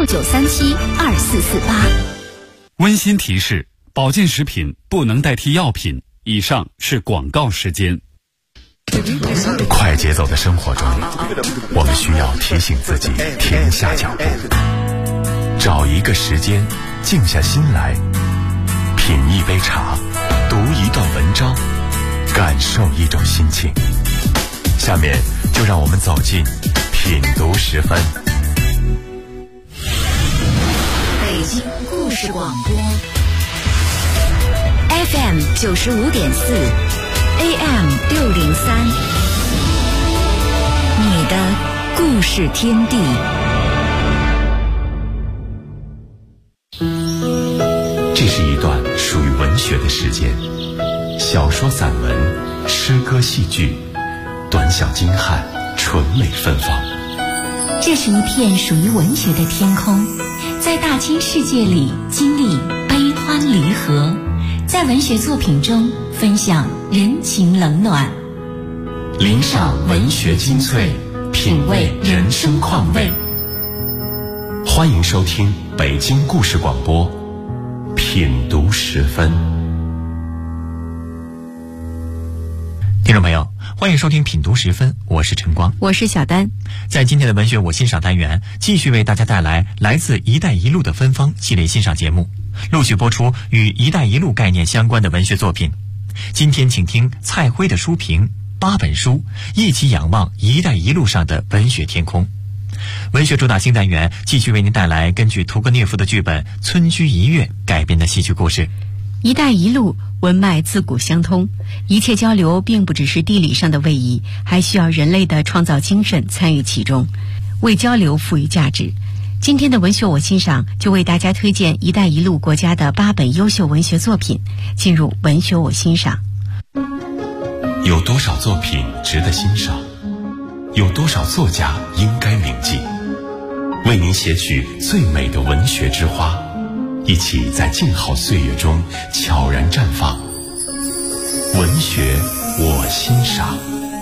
69372448。 温馨提示：保健食品不能代替药品。以上是广告时间。 快节奏的生活中，我们需要提醒自己停下脚步，找一个时间静下心来，品一杯茶，读一段文章，感受一种心情。下面就让我们走进品读10分。 北京故事广播 FM 95.4 AM 603，你的故事天地。 这是一段属于文学的时间，小说、散文、诗歌、戏剧，短小精悍，纯美芬芳。 这是一片属于文学的天空，在大千世界里经历悲欢离合，在文学作品中分享人情冷暖， 领赏文学精粹，品味人生况味。欢迎收听北京故事广播品读10分。 听众朋友，欢迎收听品读10分，我是陈光， 我是小丹。 在今天的文学我欣赏单元，继续为大家带来来自一带一路的芬芳系列欣赏节目，陆续播出与一带一路概念相关的文学作品。今天请听蔡辉的书评8本书，一起仰望一带一路上的文学天空。文学主打新单元继续为您带来根据屠格涅夫的剧本《村居一月》改编的戏剧故事。 一带一路文脉自古相通，一切交流并不只是地理上的位移，还需要人类的创造精神参与其中，为交流赋予价值。今天的文学我欣赏就为大家推荐一带一路国家的8本优秀文学作品，进入文学我欣赏。 有多少作品值得欣赏？有多少作家应该铭记？为您写取最美的文学之花，一起在静好岁月中悄然绽放。文学我欣赏。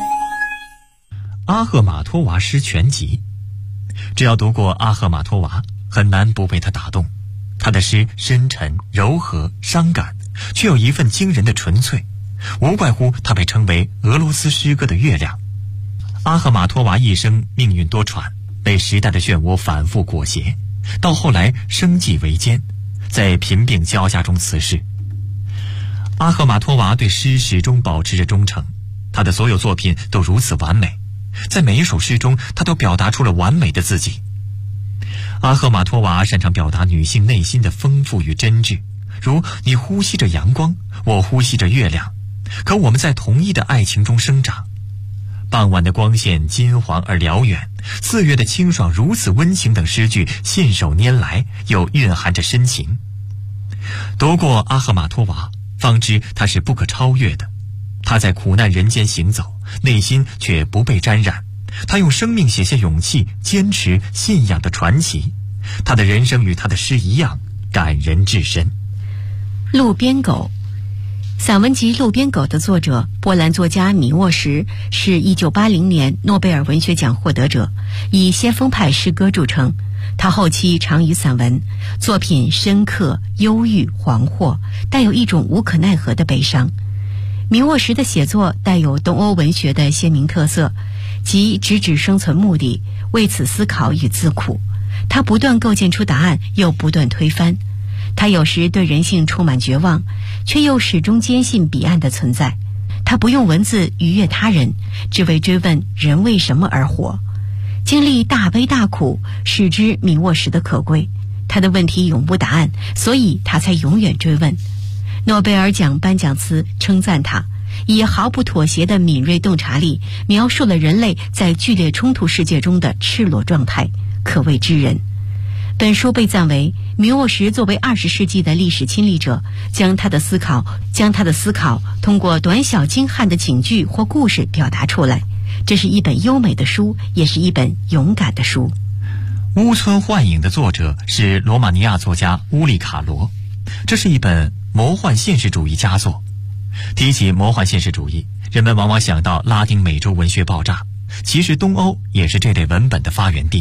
阿赫玛托娃诗全集。只要读过阿赫玛托娃，很难不被他打动。他的诗深沉、柔和、伤感，却有一份惊人的纯粹，无怪乎他被称为俄罗斯诗歌的月亮。阿赫玛托娃一生命运多舛，被时代的漩涡反复裹挟，到后来生计维艰，在贫病交加中辞世。阿赫玛托娃对诗始终保持着忠诚，他的所有作品都如此完美，在每一首诗中他都表达出了完美的自己。阿赫玛托娃擅长表达女性内心的丰富与真挚，如你呼吸着阳光，我呼吸着月亮，可我们在同一的爱情中生长。傍晚的光线金黄而辽远，4月的清爽如此温情等诗句信手拈来，又蕴含着深情。读过阿赫玛托娃，方知他是不可超越的。他在苦难人间行走，内心却不被沾染。他用生命写下勇气、坚持、信仰的传奇。他的人生与他的诗一样感人至深。 路边狗。散文集《路边狗》的作者波兰作家米沃什是1980年诺贝尔文学奖获得者，以先锋派诗歌著称。他后期常于散文，作品深刻、忧郁、惶惑，带有一种无可奈何的悲伤。米沃什的写作带有东欧文学的鲜明特色，即直指生存目的，为此思考与自苦。他不断构建出答案，又不断推翻。他有时对人性充满绝望，却又始终坚信彼岸的存在。他不用文字愉悦他人，只为追问人为什么而活。经历大悲大苦，使之米沃什的可贵。他的问题永无答案，所以他才永远追问。诺贝尔奖颁奖词称赞他，以毫不妥协的敏锐洞察力，描述了人类在剧烈冲突世界中的赤裸状态，可谓知人。本书被赞为米沃什作为20世纪的历史亲历者，将他的思考通过短小精悍的警句或故事表达出来。这是一本优美的书，也是一本勇敢的书。 乌村幻影的作者是罗马尼亚作家乌利卡罗，这是一本魔幻现实主义佳作。提起魔幻现实主义，人们往往想到拉丁美洲文学爆炸，其实东欧也是这类文本的发源地。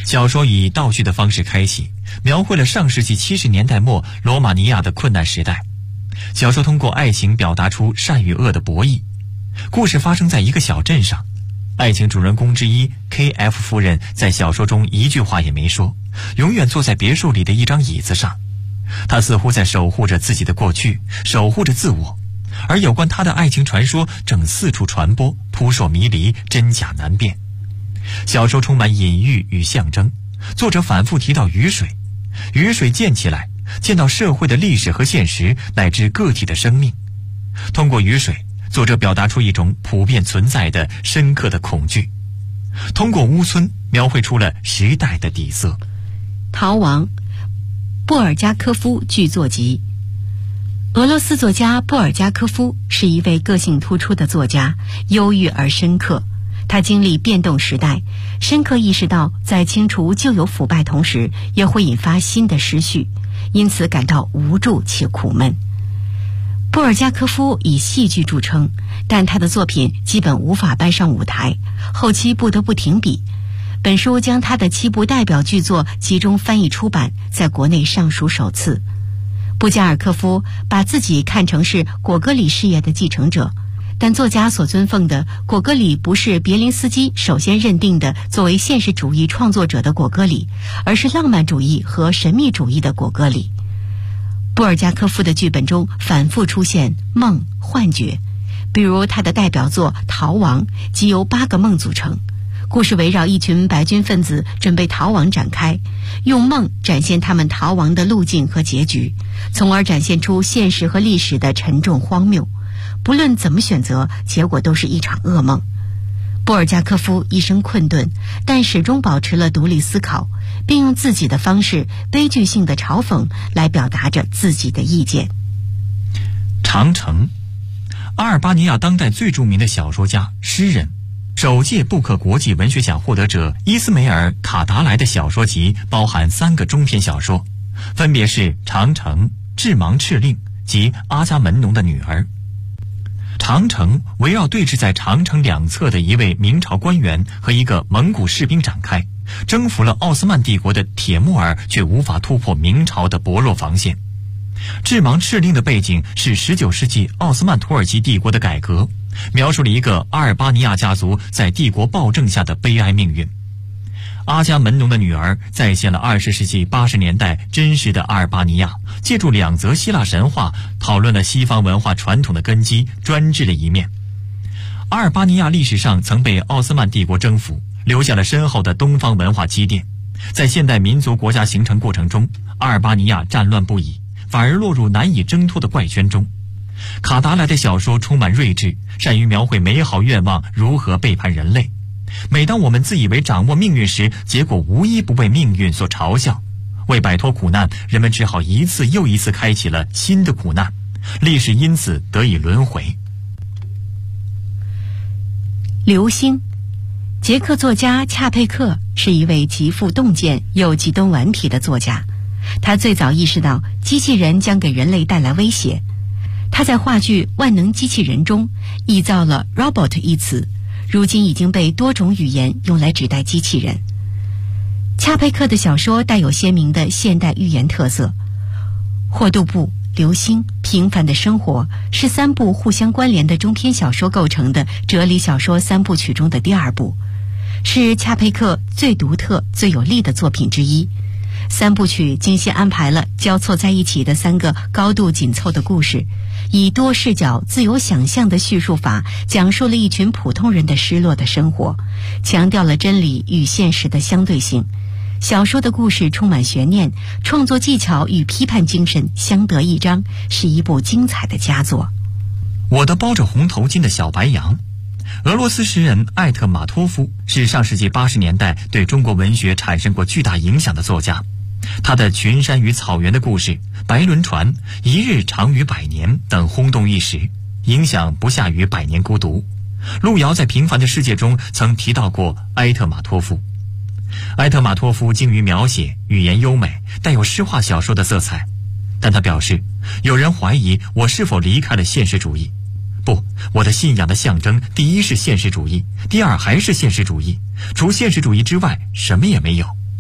小说以倒叙的方式开启，描绘了上世纪70年代末罗马尼亚的困难时代。小说通过爱情表达出善与恶的博弈。故事发生在一个小镇上，爱情主人公之一 KF 夫人在小说中一句话也没说，永远坐在别墅里的一张椅子上。她似乎在守护着自己的过去，守护着自我，而有关她的爱情传说正四处传播，扑朔迷离，真假难辨。小说充满隐喻与象征，作者反复提到雨水，雨水溅起来，见到社会的历史和现实，乃至个体的生命。通过雨水，作者表达出一种普遍存在的深刻的恐惧。通过屋村，描绘出了时代的底色。 逃亡，布尔加科夫剧作集。俄罗斯作家布尔加科夫是一位个性突出的作家，忧郁而深刻。他经历变动时代，深刻意识到在清除旧有腐败同时，也会引发新的失序，因此感到无助且苦闷。布尔加科夫以戏剧著称，但他的作品基本无法搬上舞台，后期不得不停笔。本书将他的7部代表剧作集中翻译出版，在国内尚属首次。布加尔科夫把自己看成是果戈里事业的继承者，但作家所尊奉的果戈里不是别林斯基首先认定的作为现实主义创作者的果戈里，而是浪漫主义和神秘主义的果戈里。布尔加科夫的剧本中反复出现梦、幻觉，比如他的代表作《逃亡》即由8个梦组成。故事围绕一群白军分子准备逃亡展开，用梦展现他们逃亡的路径和结局，从而展现出现实和历史的沉重荒谬。不论怎么选择，结果都是一场噩梦。布尔加科夫一生困顿，但始终保持了独立思考，并用自己的方式悲剧性的嘲讽来表达着自己的意见。 长城，阿尔巴尼亚当代最著名的小说家、诗人，首届布克国际文学奖获得者伊斯梅尔·卡达莱的小说集包含3个中篇小说，分别是《长城》、《致盲敕令》及《阿伽门农的女儿》。长城围绕对峙在长城两侧的一位明朝官员和一个蒙古士兵展开，征服了奥斯曼帝国的铁木儿却无法突破明朝的薄弱防线。致盲敕令的背景是19世纪奥斯曼土耳其帝国的改革，描述了一个阿尔巴尼亚家族在帝国暴政下的悲哀命运。阿伽门农的女儿再现了20世纪80年代真实的阿尔巴尼亚，借助2则希腊神话讨论了西方文化传统的根基，专制的一面。阿尔巴尼亚历史上曾被奥斯曼帝国征服，留下了深厚的东方文化积淀。在现代民族国家形成过程中，阿尔巴尼亚战乱不已，反而落入难以挣脱的怪圈中。卡达莱的小说充满睿智，善于描绘美好愿望如何背叛人类。每当我们自以为掌握命运时，结果无一不被命运所嘲笑。为摆脱苦难，人们只好一次又一次开启了新的苦难，历史因此得以轮回。 流星，捷克作家恰佩克是一位极富洞见又极端顽皮的作家。他最早意识到机器人将给人类带来威胁。他在话剧《万能机器人》中臆造了 robot 一词，如今已经被多种语言用来指代机器人。恰佩克的小说带有鲜明的现代寓言特色。霍杜布、流星、平凡的生活是3部互相关联的中篇小说构成的哲理小说3部曲中的第2部，是恰佩克最独特、最有力的作品之一。3部曲精心安排了交错在一起的3个高度紧凑的故事，以多视角、自由想象的叙述法讲述了一群普通人的失落的生活，强调了真理与现实的相对性。小说的故事充满悬念，创作技巧与批判精神相得益彰，是一部精彩的佳作。 我的包着红头巾的小白羊，俄罗斯诗人艾特马托夫是上世纪80年代对中国文学产生过巨大影响的作家。他的《群山与草原的故事》、《白轮船》、《一日长于100年》等轰动一时，影响不下于《百年孤独》。路遥在《平凡的世界》中曾提到过埃特马托夫。埃特马托夫精于描写，语言优美，带有诗化小说的色彩。但他表示，有人怀疑我是否离开了现实主义。不，我的信仰的象征，第一是现实主义，第二还是现实主义，除现实主义之外什么也没有。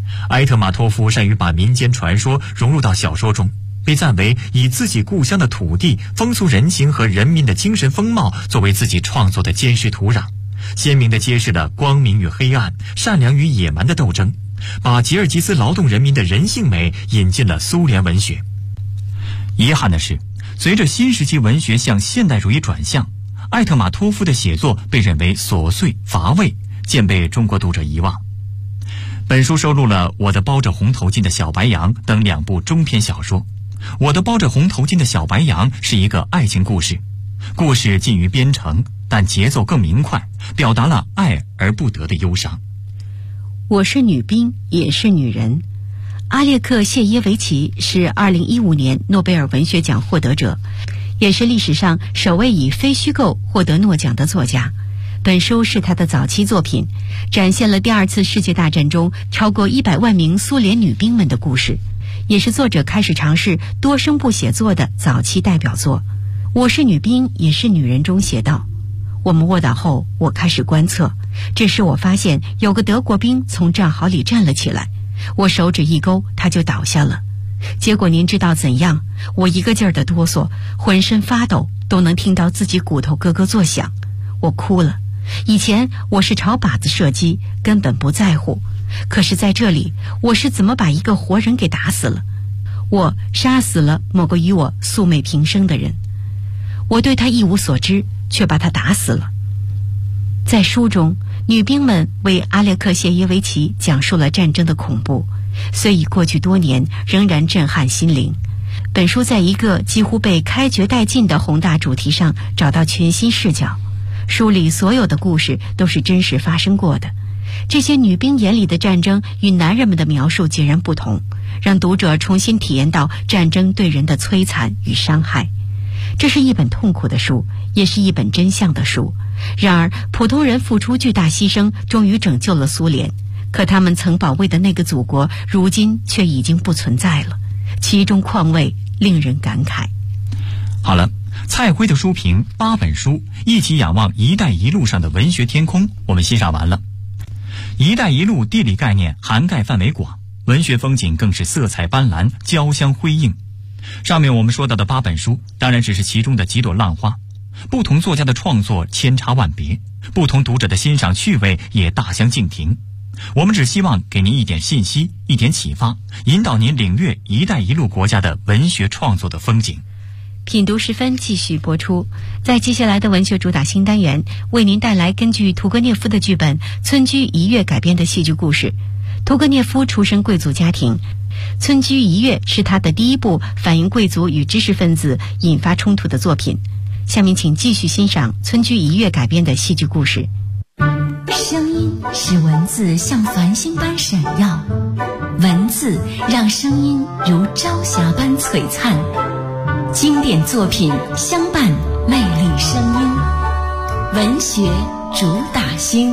埃特马托夫善于把民间传说融入到小说中，被赞为以自己故乡的土地、风俗人情和人民的精神风貌作为自己创作的坚实土壤，鲜明地揭示了光明与黑暗、善良与野蛮的斗争，把吉尔吉斯劳动人民的人性美引进了苏联文学。遗憾的是，随着新时期文学向现代主义转向，艾特马托夫的写作被认为琐碎乏味，渐被中国读者遗忘。本书收录了《我的包着红头巾的小白羊》等2部中篇小说。《我的包着红头巾的小白羊》是一个爱情故事，故事近于边城，但节奏更明快，表达了爱而不得的忧伤。 我是女兵，也是女人。阿列克谢耶维奇是2015年诺贝尔文学奖获得者，也是历史上首位以非虚构获得诺奖的作家。本书是他的早期作品，展现了第2次世界大战中超过100万名苏联女兵们的故事，也是作者开始尝试多声部写作的早期代表作。我是女兵，也是女人中写道：我们卧倒后，我开始观测，这时我发现有个德国兵从战壕里站了起来，我手指一勾，他就倒下了。结果您知道怎样？我一个劲儿的哆嗦，浑身发抖，都能听到自己骨头咯咯作响。我哭了。以前我是朝靶子射击，根本不在乎，可是在这里，我是怎么把一个活人给打死了？我杀死了某个与我素昧平生的人，我对他一无所知，却把他打死了。在书中，女兵们为阿列克谢耶维奇讲述了战争的恐怖，虽已过去多年，仍然震撼心灵。本书在一个几乎被开掘殆尽的宏大主题上找到全新视角，书里所有的故事都是真实发生过的。这些女兵眼里的战争与男人们的描述截然不同，让读者重新体验到战争对人的摧残与伤害。这是一本痛苦的书，也是一本真相的书。然而，普通人付出巨大牺牲，终于拯救了苏联，可他们曾保卫的那个祖国，如今却已经不存在了，其中况味令人感慨。 好了，蔡辉的书评8本书，一起仰望一带一路上的文学天空，我们欣赏完了。一带一路地理概念涵盖范围广，文学风景更是色彩斑斓，交相辉映。上面我们说到的8本书，当然只是其中的几朵浪花，不同作家的创作千差万别，不同读者的欣赏趣味也大相径庭。我们只希望给您一点信息，一点启发，引导您领略一带一路国家的文学创作的风景。 品读时分继续播出，在接下来的文学主打新单元，为您带来根据屠格涅夫的剧本《村居一月》改编的戏剧故事。屠格涅夫出身贵族家庭，《村居一月》是他的第一部反映贵族与知识分子引发冲突的作品。下面请继续欣赏《村居一月》改编的戏剧故事。 声音使文字像繁星般闪耀，文字让声音如朝霞般璀璨。经典作品相伴，魅力声音，文学主打星。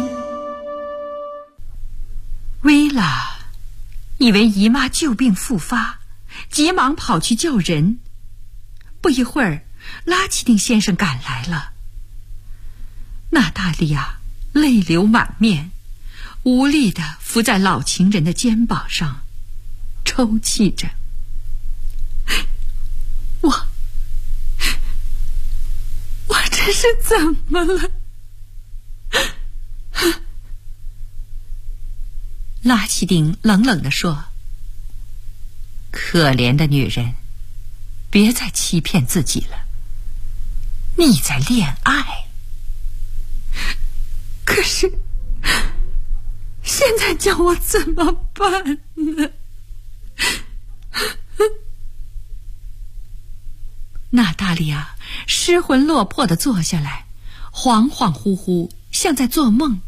薇拉以为姨妈旧病复发，急忙跑去叫人。不一会儿，拉奇丁先生赶来了。娜塔莉亚泪流满面，无力地伏在老情人的肩膀上，抽泣着。我这是怎么了？拉奇丁冷冷地说：可怜的女人，别再欺骗自己了，你在恋爱。可是现在叫我怎么办呢？娜塔莉亚失魂落魄地坐下来，恍恍惚惚，像在做梦。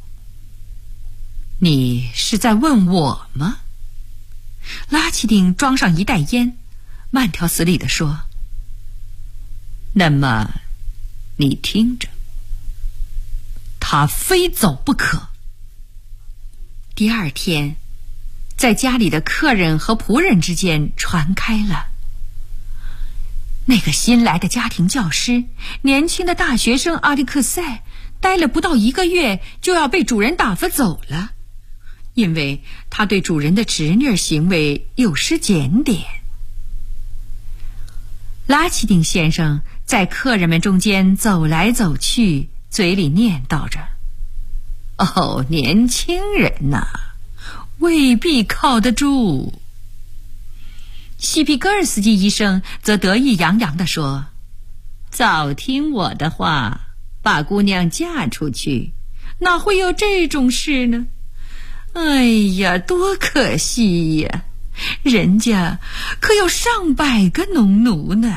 你是在问我吗？拉奇丁装上一袋烟，慢条斯理地说：那么你听着，他非走不可。第2天，在家里的客人和仆人之间传开了。那个新来的家庭教师，年轻的大学生阿里克塞，待了不到1个月就要被主人打发走了， 因为他对主人的侄女行为有失检点。拉奇丁先生在客人们中间走来走去，嘴里念叨着：“哦，年轻人呐，未必靠得住。”西皮戈尔斯基医生则得意洋洋地说：“早听我的话，把姑娘嫁出去，哪会有这种事呢？哎呀，多可惜呀！人家可有上百个农奴呢。”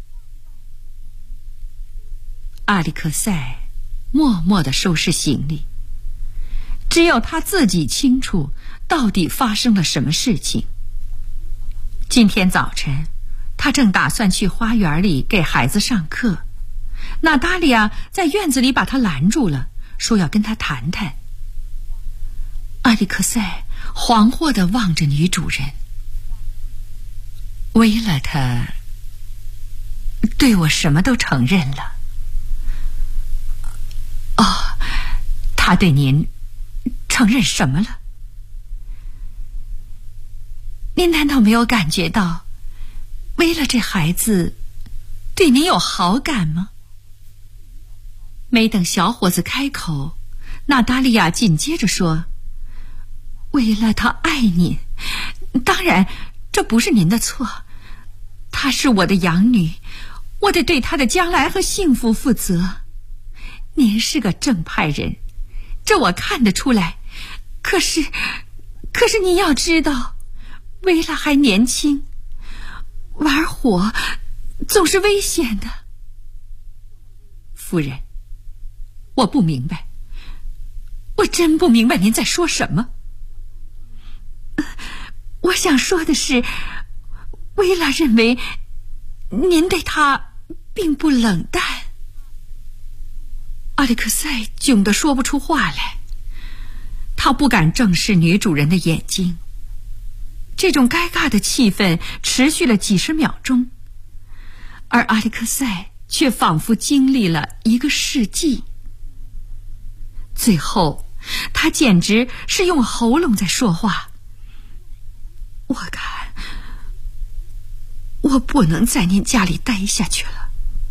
阿里克塞默默地收拾行李，只有他自己清楚到底发生了什么事情。今天早晨，他正打算去花园里给孩子上课，娜达莉亚在院子里把他拦住了，说要跟他谈谈。阿里克塞惶惑地望着女主人，为了他对我什么都承认了。哦，他对您承认什么了？您难道没有感觉到为了这孩子对您有好感吗？没等小伙子开口，娜达莉亚紧接着说：“为了他爱您，当然这不是您的错，她是我的养女，我得对她的将来和幸福负责。您是个正派人，这我看得出来，可是您要知道，维拉还年轻，玩火总是危险的。”夫人，我不明白，我真不明白您在说什么。我想说的是，维拉认为您对她并不冷淡。阿里克塞窘得说不出话来，他不敢正视女主人的眼睛。这种尴尬的气氛持续了几十秒钟，而阿里克塞却仿佛经历了1个世纪。最后，他简直是用喉咙在说话：“我看我不能在您家里待下去了。”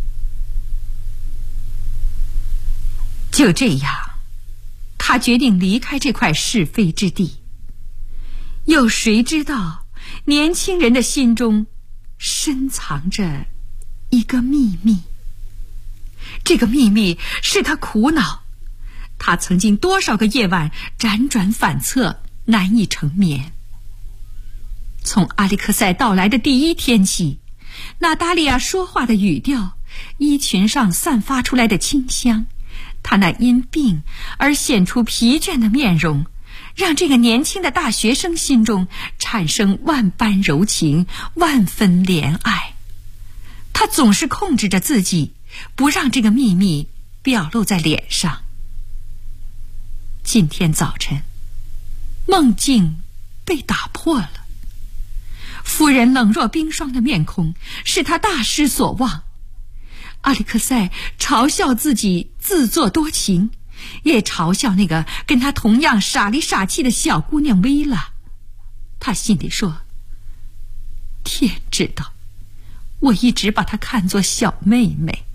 就这样，他决定离开这块是非之地。有谁知道，年轻人的心中深藏着一个秘密。这个秘密使他苦恼，他曾经多少个夜晚辗转反侧，难以成眠。从阿里克塞到来的第1天起，娜达莉亚说话的语调，衣裙上散发出来的清香，她那因病而显出疲倦的面容，让这个年轻的大学生心中产生万般柔情，万分怜爱。他总是控制着自己，不让这个秘密表露在脸上。今天早晨，梦境被打破了。夫人冷若冰霜的面孔使他大失所望。阿里克塞嘲笑自己自作多情，也嘲笑那个跟他同样傻里傻气的小姑娘薇拉。他心里说：“天知道，我一直把她看作小妹妹。”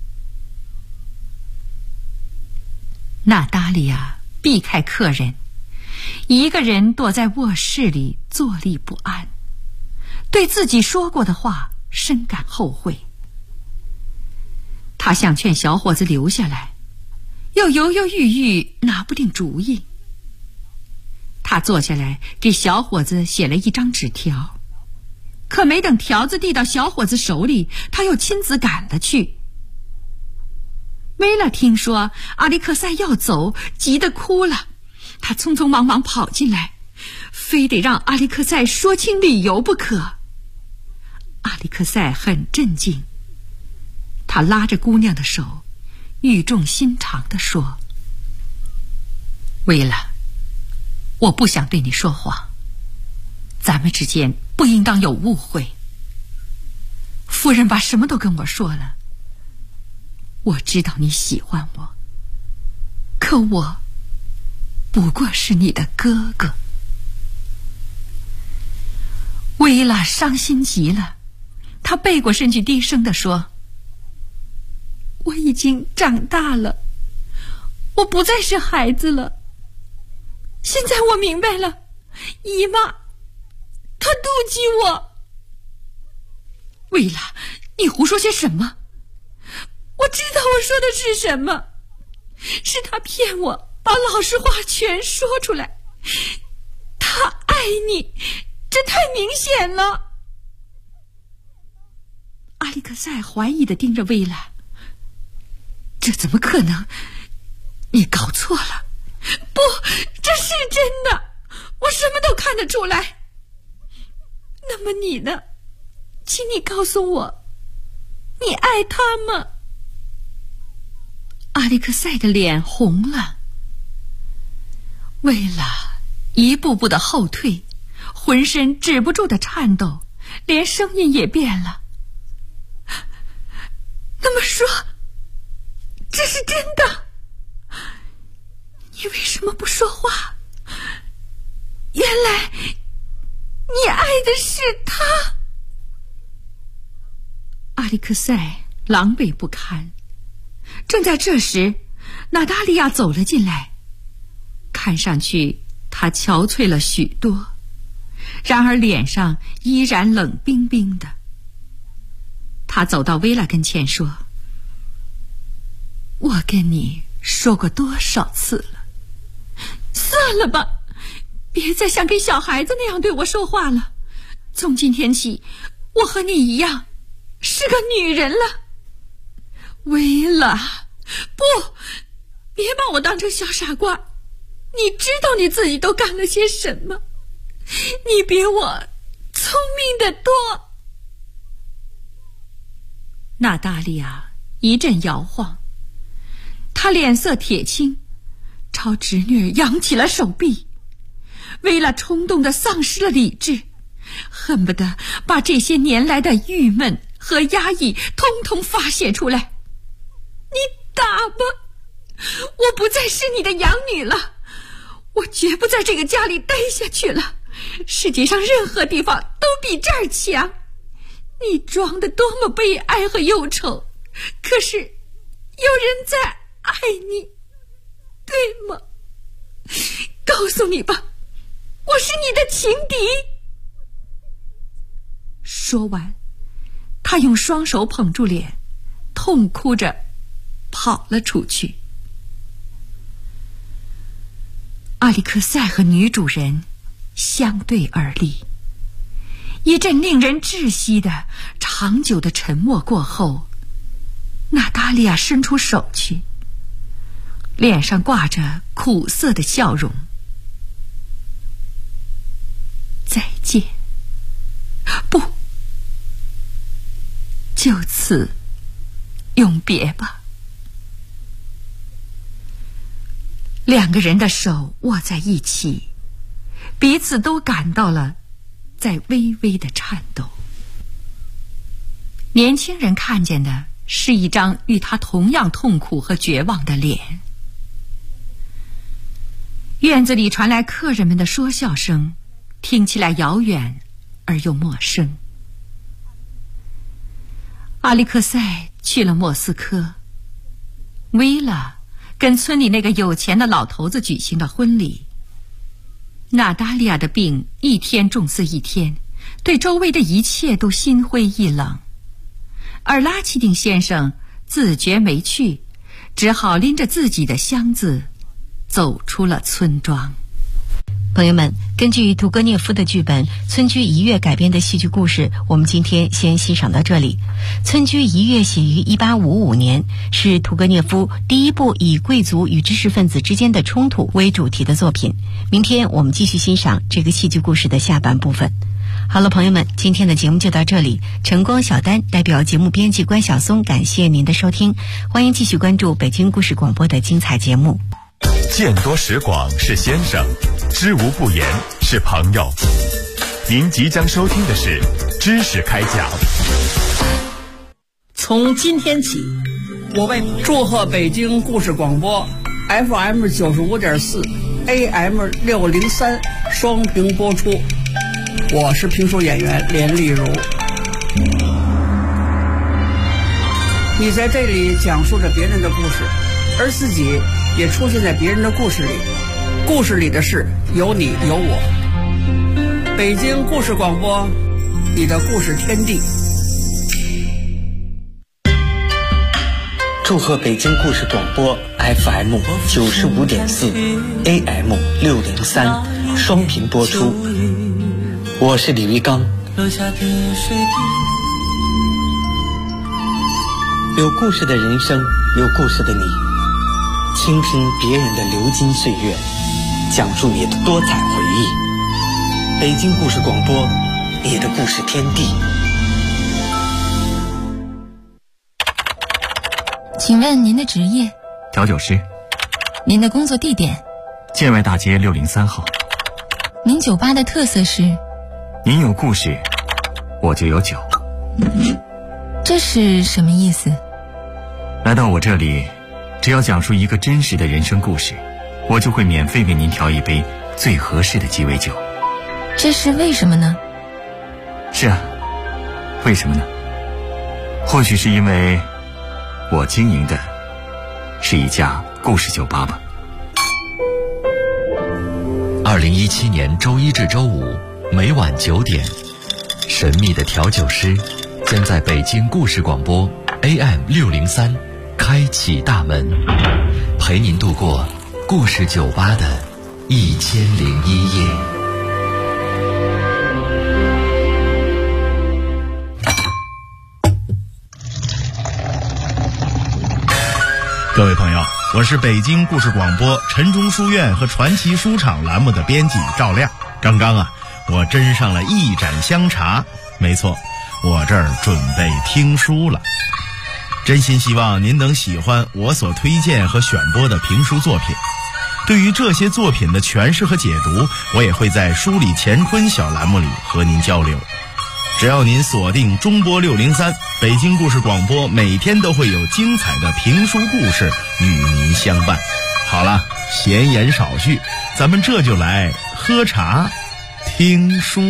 娜达莉亚避开客人，一个人躲在卧室里坐立不安，对自己说过的话深感后悔。他想劝小伙子留下来，又犹犹豫豫拿不定主意。他坐下来给小伙子写了一张纸条，可没等条子递到小伙子手里，他又亲自赶了去。薇拉听说阿里克塞要走，急得哭了，他匆匆忙忙跑进来，非得让阿里克塞说清理由不可。阿里克塞很震惊，他拉着姑娘的手，语重心长地说：“薇拉，我不想对你说谎，咱们之间不应当有误会。夫人把什么都跟我说了，我知道你喜欢我，可我不过是你的哥哥。” 薇拉伤心极了，她背过身去低声地说：我已经长大了，我不再是孩子了。现在我明白了，姨妈她妒忌我。薇拉，你胡说些什么？我知道我说的是什么，是他骗我，把老实话全说出来。他爱你，这太明显了。阿里克塞怀疑地盯着薇拉，这怎么可能？你搞错了。不，这是真的，我什么都看得出来。那么你呢？请你告诉我，你爱他吗？阿里克塞的脸红了，薇拉一步步的后退，浑身止不住的颤抖，连声音也变了。那么说，这是真的？你为什么不说话？原来你爱的是他。阿里克塞狼狈不堪。正在这时，娜达莉亚走了进来，看上去她憔悴了许多，然而脸上依然冷冰冰的。她走到薇拉跟前说：我跟你说过多少次了，算了吧，别再像跟小孩子那样对我说话了。从今天起，我和你一样是个女人了。薇拉，不，别把我当成小傻瓜，你知道你自己都干了些什么，你比我聪明得多。娜大利亚一阵摇晃，她脸色铁青，朝侄女扬起了手臂。薇拉冲动地丧失了理智，恨不得把这些年来的郁闷和压抑通通发泄出来。你打吧，我不再是你的养女了，我绝不在这个家里待下去了，世界上任何地方都比这儿强。你装得多么悲哀和忧愁，可是有人在爱你，对吗？告诉你吧，我是你的情敌。说完，他用双手捧住脸，痛哭着跑了出去。阿里克塞和女主人相对而立，一阵令人窒息的长久的沉默过后，娜达莉亚伸出手去，脸上挂着苦涩的笑容。再见，不，就此永别吧。两个人的手握在一起，彼此都感到了在微微的颤抖。年轻人看见的是一张与他同样痛苦和绝望的脸。院子里传来客人们的说笑声，听起来遥远而又陌生。阿里克塞去了莫斯科，薇拉跟村里那个有钱的老头子举行了婚礼。娜达莉亚的病一天重似一天，对周围的一切都心灰意冷。而拉奇丁先生自觉没趣，只好拎着自己的箱子走出了村庄。 朋友们，根据屠格涅夫的剧本《村居一月》改编的戏剧故事，我们今天先欣赏到这里。《村居一月》写于1855年，是屠格涅夫第一部以贵族与知识分子之间的冲突为主题的作品。明天我们继续欣赏这个戏剧故事的下半部分。好了，朋友们，今天的节目就到这里。晨光小丹代表节目编辑关晓松，感谢您的收听。欢迎继续关注北京故事广播的精彩节目。 见多识广是先生，知无不言是朋友。您即将收听的是知识开讲。 从今天起，我为祝贺北京故事广播 FM95.4 AM603 双屏播出。 我是评书演员连丽如。你在这里讲述着别人的故事，而自己也出现在别人的故事里，故事里的事有你有我。北京故事广播，你的故事天地。 祝贺北京故事广播 FM 95.4 AM 603双频播出。我是李玉刚。有故事的人生，有故事的你，倾听别人的流金岁月，讲述你的多彩回忆。北京故事广播，你的故事天地。 请问您的职业？ 调酒师。 您的工作地点？ 建外大街603号。 您酒吧的特色是？ 您有故事，我就有酒。 这是什么意思？ 来到我这里，只要讲述一个真实的人生故事，我就会免费为您调一杯最合适的鸡尾酒。 这是为什么呢？ 是啊，为什么呢？或许是因为我经营的是一家故事酒吧吧。 2017年周一至周五每晚9点，神秘的调酒师将在北京故事广播 AM 603开启大门，陪您度过故事酒吧的1001夜。 各位朋友，我是北京故事广播晨钟书院和传奇书场栏目的编辑赵亮。刚刚我斟上了一盏香茶，没错，我这儿准备听书了。真心希望您能喜欢我所推荐和选播的评书作品。对于这些作品的诠释和解读，我也会在书里乾坤小栏目里和您交流。只要您锁定中波603，北京故事广播每天都会有精彩的评书故事与您相伴。好了，闲言少叙，咱们这就来喝茶听书。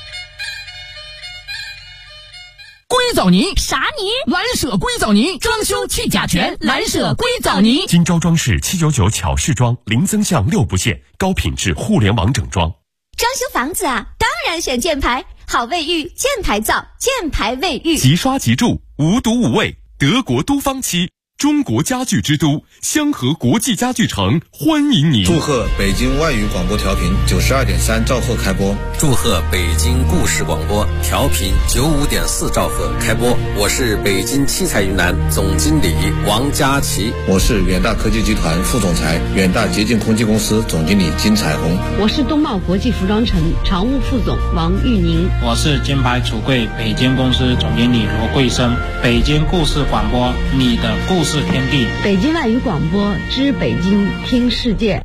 硅藻泥啥泥？ 蓝舍硅藻泥，装修去甲醛，蓝舍硅藻泥。 金招装饰799巧饰装，零增项6不限，高品质互联网整装。 装修房子当然选箭牌，好卫浴，箭牌造，箭牌卫浴。 即刷即住，无毒无味，德国都方漆，中国家具之都，香河国际家具城欢迎您。 祝贺北京外语广播调频92.3兆赫开播。 祝贺北京故事广播调频95.4兆赫开播。我是北京七彩云南总经理王佳琪。 我是远大科技集团副总裁，远大洁净空气公司总经理金彩虹。 我是东茂国际服装城常务副总王玉宁。 我是金牌橱柜北京公司总经理罗桂生。北京故事广播，你的故事天地。 北京外语广播知北京听世界。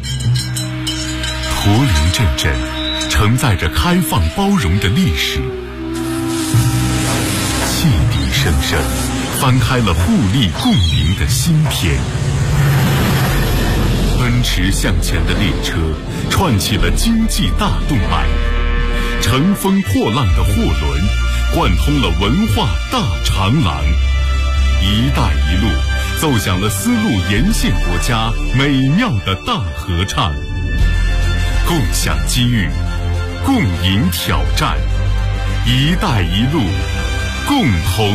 驼铃阵阵，承载着开放包容的历史，汽笛声声，翻开了互利共赢的新篇。奔驰向前的列车，串起了经济大动脉；乘风破浪的货轮，贯通了文化大长廊。一带一路奏响了丝路沿线国家美妙的大合唱，共享机遇，共赢挑战，一带一路，共同